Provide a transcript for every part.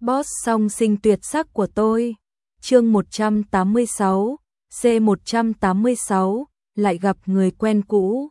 Boss song sinh tuyệt sắc của tôi. Chương 186, C186, lại gặp người quen cũ.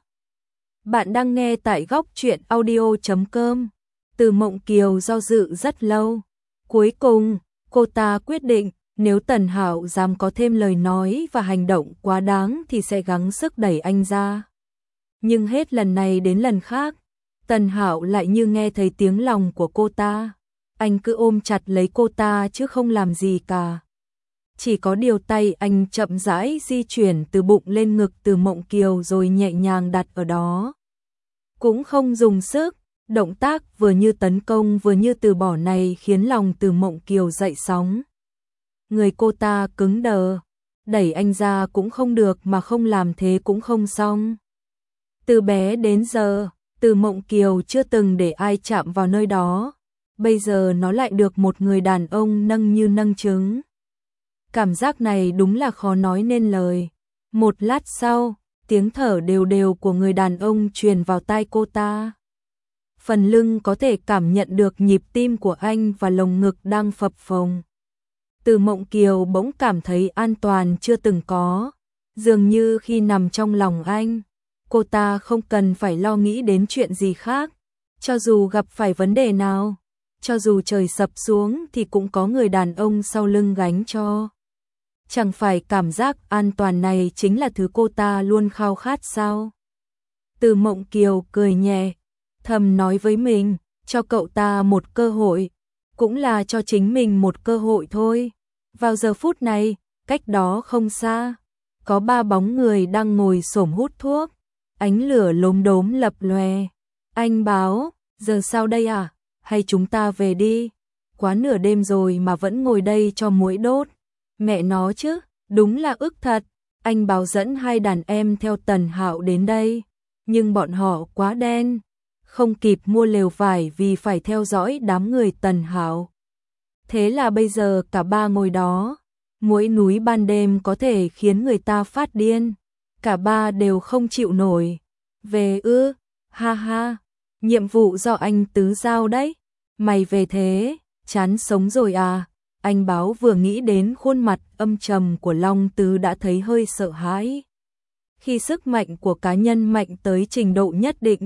Bạn đang nghe tại góc truyện audio.com. Từ Mộng Kiều do dự rất lâu. Cuối cùng, cô ta quyết định, nếu Tần Hạo dám có thêm lời nói và hành động quá đáng thì sẽ gắng sức đẩy anh ra. Nhưng hết lần này đến lần khác, Tần Hạo lại như nghe thấy tiếng lòng của cô ta. Anh cứ ôm chặt lấy cô ta chứ không làm gì cả. Chỉ có điều tay anh chậm rãi di chuyển từ bụng lên ngực Từ Mộng Kiều rồi nhẹ nhàng đặt ở đó. Cũng không dùng sức, động tác vừa như tấn công vừa như từ bỏ này khiến lòng Từ Mộng Kiều dậy sóng. Người cô ta cứng đờ, đẩy anh ra cũng không được mà không làm thế cũng không xong. Từ bé đến giờ, Từ Mộng Kiều chưa từng để ai chạm vào nơi đó. Bây giờ nó lại được một người đàn ông nâng như nâng trứng. Cảm giác này đúng là khó nói nên lời. Một lát sau, tiếng thở đều đều của người đàn ông truyền vào tai cô ta. Phần lưng có thể cảm nhận được nhịp tim của anh và lồng ngực đang phập phồng. Từ Mộng Kiều bỗng cảm thấy an toàn chưa từng có. Dường như khi nằm trong lòng anh, cô ta không cần phải lo nghĩ đến chuyện gì khác. Cho dù gặp phải vấn đề nào, cho dù trời sập xuống thì cũng có người đàn ông sau lưng gánh cho. Chẳng phải cảm giác an toàn này chính là thứ cô ta luôn khao khát sao? Từ Mộng Kiều cười nhẹ, thầm nói với mình, cho cậu ta một cơ hội, cũng là cho chính mình một cơ hội thôi. Vào giờ phút này, cách đó không xa, có ba bóng người đang ngồi xổm hút thuốc, ánh lửa lốm đốm lập lòe. Anh báo, giờ sao đây à? Hay chúng ta về đi? Quá nửa đêm rồi mà vẫn ngồi đây cho muỗi đốt. Mẹ nó chứ, đúng là ức thật. Anh báo dẫn hai đàn em theo Tần Hạo đến đây, nhưng bọn họ quá đen, không kịp mua lều vải vì phải theo dõi đám người Tần Hạo. Thế là bây giờ cả ba ngồi đó, muỗi núi ban đêm có thể khiến người ta phát điên. Cả ba đều không chịu nổi. Về ư? Ha ha, nhiệm vụ do anh Tứ giao đấy. Mày về thế, chán sống rồi à? Anh báo vừa nghĩ đến khuôn mặt âm trầm của Long Tứ đã thấy hơi sợ hãi. Khi sức mạnh của cá nhân mạnh tới trình độ nhất định,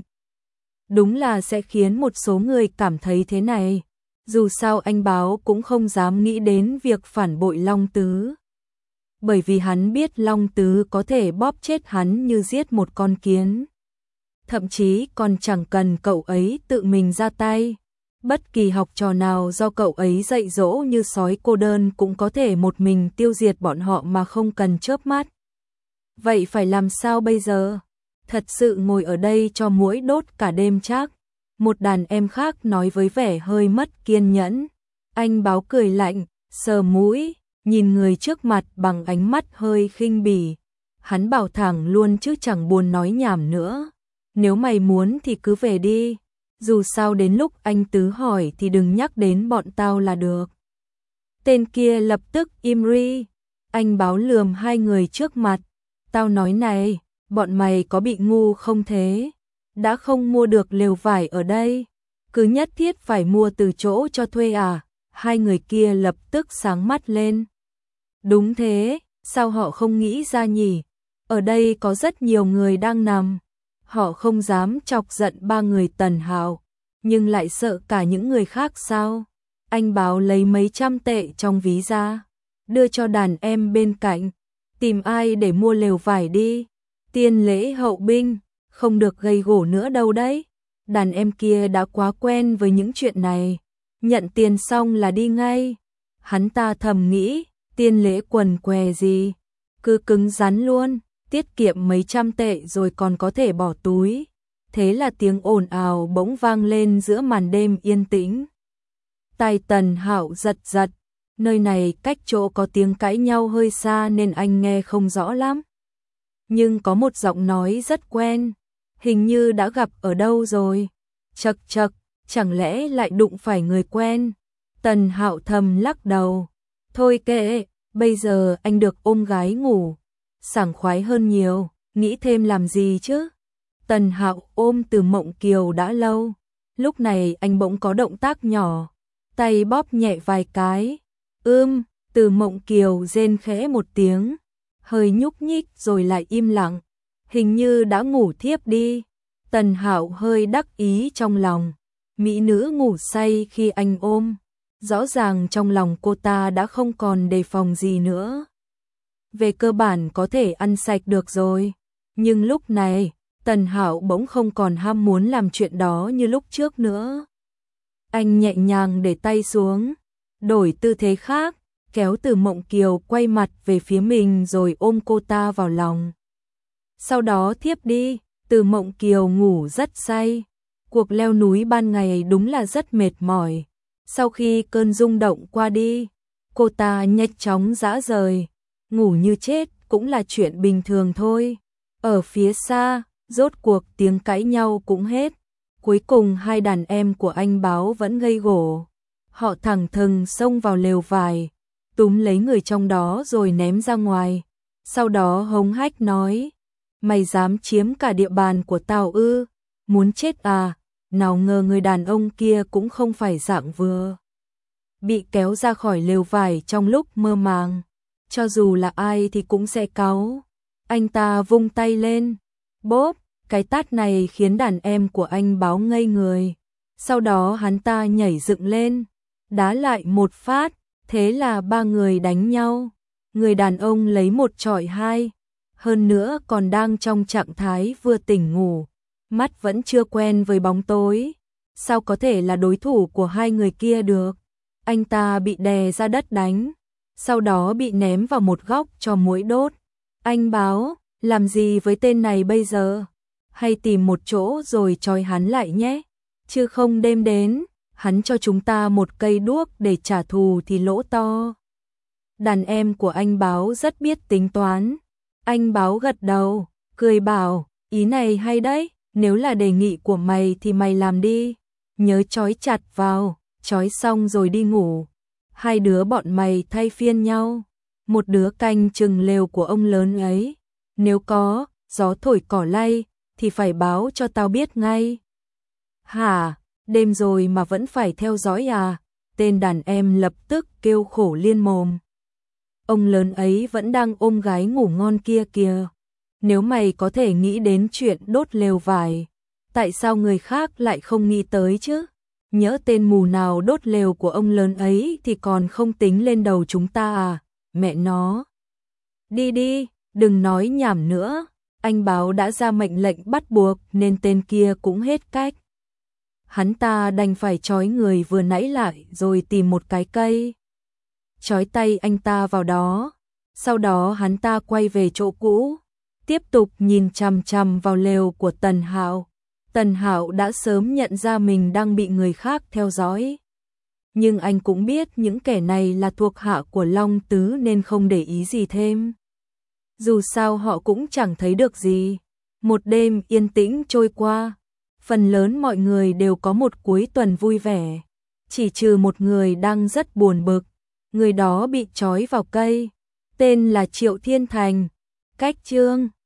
đúng là sẽ khiến một số người cảm thấy thế này. Dù sao anh báo cũng không dám nghĩ đến việc phản bội Long Tứ. Bởi vì hắn biết Long Tứ có thể bóp chết hắn như giết một con kiến. Thậm chí còn chẳng cần cậu ấy tự mình ra tay. Bất kỳ học trò nào do cậu ấy dạy dỗ như sói cô đơn cũng có thể một mình tiêu diệt bọn họ mà không cần chớp mắt. Vậy phải làm sao bây giờ? Thật sự ngồi ở đây cho muỗi đốt cả đêm chắc? Một đàn em khác nói với vẻ hơi mất kiên nhẫn. Anh báo cười lạnh, sờ mũi, nhìn người trước mặt bằng ánh mắt hơi khinh bỉ. Hắn bảo thẳng luôn chứ chẳng buồn nói nhảm nữa. Nếu mày muốn thì cứ về đi. Dù sao đến lúc anh Tứ hỏi thì đừng nhắc đến bọn tao là được. Tên kia lập tức im ri. Anh báo lườm hai người trước mặt. Tao nói này, bọn mày có bị ngu không thế? Đã không mua được lều vải ở đây, cứ nhất thiết phải mua từ chỗ cho thuê à? Hai người kia lập tức sáng mắt lên. Đúng thế, sao họ không nghĩ ra nhỉ? Ở đây có rất nhiều người đang nằm. Họ không dám chọc giận ba người Tần Hạo, nhưng lại sợ cả những người khác sao? Anh báo lấy mấy trăm tệ trong ví ra, đưa cho đàn em bên cạnh. Tìm ai để mua lều vải đi. Tiên lễ hậu binh, không được gây gổ nữa đâu đấy. Đàn em kia đã quá quen với những chuyện này. Nhận tiền xong là đi ngay. Hắn ta thầm nghĩ, tiên lễ quần què gì, cứ cứng rắn luôn. Tiết kiệm mấy trăm tệ rồi còn có thể bỏ túi. Thế là tiếng ồn ào bỗng vang lên giữa màn đêm yên tĩnh. Tai Tần Hạo giật giật, nơi này cách chỗ có tiếng cãi nhau hơi xa nên anh nghe không rõ lắm. Nhưng có một giọng nói rất quen, hình như đã gặp ở đâu rồi. Chậc chậc, chẳng lẽ lại đụng phải người quen? Tần Hạo thầm lắc đầu. Thôi kệ, bây giờ anh được ôm gái ngủ, sảng khoái hơn nhiều, nghĩ thêm làm gì chứ? Tần Hạo ôm Từ Mộng Kiều đã lâu, lúc này anh bỗng có động tác nhỏ, tay bóp nhẹ vài cái. Từ Mộng Kiều rên khẽ một tiếng, hơi nhúc nhích rồi lại im lặng, hình như đã ngủ thiếp đi. Tần Hạo hơi đắc ý trong lòng, mỹ nữ ngủ say khi anh ôm, rõ ràng trong lòng cô ta đã không còn đề phòng gì nữa. Về cơ bản có thể ăn sạch được rồi, nhưng lúc này, Tần Hạo bỗng không còn ham muốn làm chuyện đó như lúc trước nữa. Anh nhẹ nhàng để tay xuống, đổi tư thế khác, kéo Từ Mộng Kiều quay mặt về phía mình rồi ôm cô ta vào lòng. Sau đó thiếp đi. Từ Mộng Kiều ngủ rất say. Cuộc leo núi ban ngày đúng là rất mệt mỏi. Sau khi cơn rung động qua đi, cô ta nhanh chóng rã rời. Ngủ như chết cũng là chuyện bình thường thôi. Ở phía xa, rốt cuộc tiếng cãi nhau cũng hết. Cuối cùng hai đàn em của anh Báo vẫn ngây gổ. Họ thẳng thừng xông vào lều vải, túm lấy người trong đó rồi ném ra ngoài. Sau đó hống hách nói: mày dám chiếm cả địa bàn của tao ư? Muốn chết à? Nào ngờ người đàn ông kia cũng không phải dạng vừa. Bị kéo ra khỏi lều vải trong lúc mơ màng. Cho dù là ai thì cũng sẽ cáu. Anh ta vung tay lên. Bốp, cái tát này khiến đàn em của anh Báo ngây người. Sau đó hắn ta nhảy dựng lên, đá lại một phát. Thế là ba người đánh nhau. Người đàn ông lấy một chọi hai. Hơn nữa còn đang trong trạng thái vừa tỉnh ngủ, mắt vẫn chưa quen với bóng tối, sao có thể là đối thủ của hai người kia được. Anh ta bị đè ra đất đánh, sau đó bị ném vào một góc cho muỗi đốt. Anh Báo, làm gì với tên này bây giờ? Hay tìm một chỗ rồi trói hắn lại nhé, chứ không đêm đến, hắn cho chúng ta một cây đuốc để trả thù thì lỗ to. Đàn em của anh Báo rất biết tính toán. Anh Báo gật đầu, cười bảo, ý này hay đấy, nếu là đề nghị của mày thì mày làm đi, nhớ trói chặt vào, trói xong rồi đi ngủ. Hai đứa bọn mày thay phiên nhau, một đứa canh chừng lều của ông lớn ấy, nếu có gió thổi cỏ lay thì phải báo cho tao biết ngay. Hả, đêm rồi mà vẫn phải theo dõi à? Tên đàn em lập tức kêu khổ liên mồm. Ông lớn ấy vẫn đang ôm gái ngủ ngon kia kìa. Nếu mày có thể nghĩ đến chuyện đốt lều vải, tại sao người khác lại không nghĩ tới chứ? Nhỡ tên mù nào đốt lều của ông lớn ấy thì còn không tính lên đầu chúng ta à? Mẹ nó. Đi đi, đừng nói nhảm nữa. Anh Báo đã ra mệnh lệnh bắt buộc nên tên kia cũng hết cách. Hắn ta đành phải trói người vừa nãy lại rồi tìm một cái cây, trói tay anh ta vào đó. Sau đó hắn ta quay về chỗ cũ, tiếp tục nhìn chằm chằm vào lều của Tần Hạo. Tần Hạo đã sớm nhận ra mình đang bị người khác theo dõi. Nhưng anh cũng biết những kẻ này là thuộc hạ của Long Tứ nên không để ý gì thêm. Dù sao họ cũng chẳng thấy được gì. Một đêm yên tĩnh trôi qua, phần lớn mọi người đều có một cuối tuần vui vẻ. Chỉ trừ một người đang rất buồn bực. Người đó bị trói vào cây, tên là Triệu Thiên Thành. Cách chương